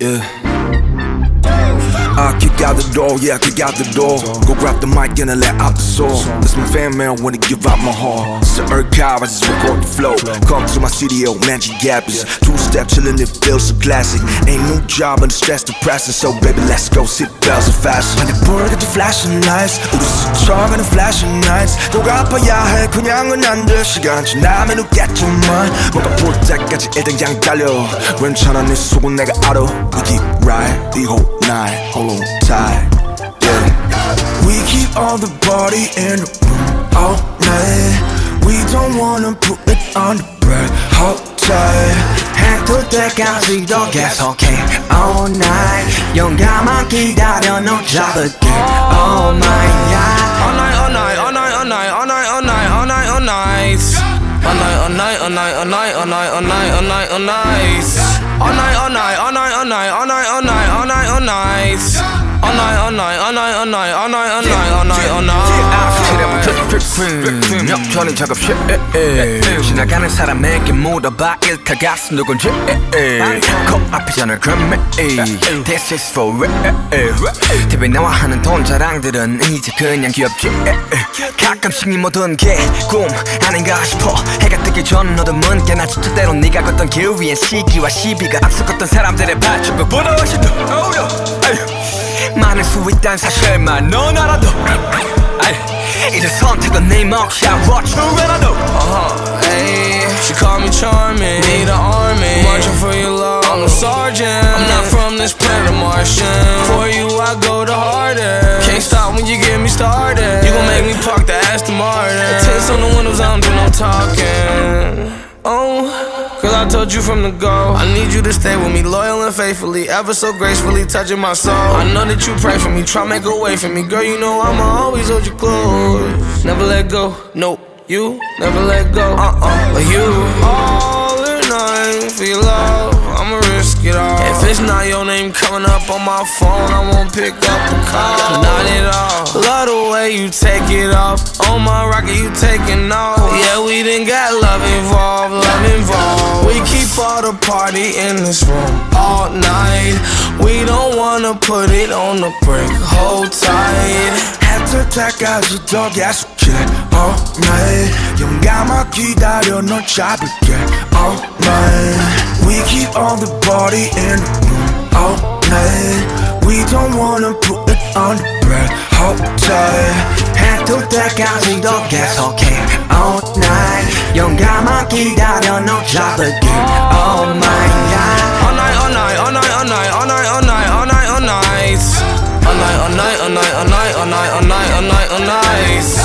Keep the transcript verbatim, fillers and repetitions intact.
Yeah. I kick out the door, yeah, I kick out the door. Go grab the mic and I let out the soul. That's my fan, man, wanna give out my heart. It's the archive, I just record the flow. Come to my studio, magic gappers. Two step chillin', it feels so classic. Ain't no job and the stress depressing. So baby, let's go, sit bells are fast. And the bird get the flashing lights. 우리 스쳐가는 flashing nights. 돌아봐야 해, 그냥은 안 돼. 시간 지나면 웃겠지만 뭔가 볼 때까지 일단 그냥 달려. 괜찮아, 네 속은 내가 알아. We keep right the whole night. Hold on tight, yeah. We keep all the body in the room all night. We don't wanna put it on the bread. Hold tight. 해뜰 때까지 더 계속해 all night. 용감한 기다려 너 잡을게 all night, yeah. All night, all night, all night, all night, all night, all night, all night, all night. All night, all night, all night, all night, all night, all night, all night, all night. All night, all night, all night, all night, all night, all night, all night, all night. All night, all night, all night, all night, all night, all night, all night, all night. 역전이 작업실 지나가는 사람에게 물어봐 일타 가슴 누군지 코앞에 전화 걸매 This is for real 티비 나와 하는 돈 자랑들은 이제 그냥 귀엽지 가끔씩 네 모든 게 꿈 아닌가 싶어 해가 뜨기 전 어둠은 꽤나 진짜 때로 네가 걷던 길 위엔 시기와 시비가 앞서갔던 사람들의 발자국보다 훨씬 더 많을 수 있다는 사실만 넌 알아도 이제 선택은 네 몫이야 What you gonna do? Uh-huh, ayy. She call me charming, need an army. Marching for your love, I'm a sergeant. I'm not from this planet Martian. For you I go the hardest. Can't stop when you get me started. You gon' make me park the Aston Martin. Tints on the windows, I don't do no talking. Oh, cause I told you from the go I need you to stay with me, loyal and faithfully. Ever so gracefully touching my soul. I know that you pray for me, try make a way for me. Girl, you know I'ma always hold you close. Never let go, nope, you never let go. Uh-uh, but you all or nothing for your love, I'ma risk it all. If it's not your name coming up on my phone, I won't pick up the call. Not at all. Love the way you take it off. On my rocket, you taking off. Yeah, we done got love involved, love involved. We keep all the party in this room all night. We don't wanna put it on the break. Hold tight. 해뜰 때까지 더 계속해 all night. 용감한 기다려 널 잡을게 all night. We keep all the body in the room all night. We don't wanna put it on the bread. Hold tight. 해뜰 때까지 더 계속해 all night. 용감한 기다려 널 잡을게 all night, yeah. All night, all night, all night, all night, all night, all night, all night, all night. All night, all night, all night, all night, all night, all night, all night, all night.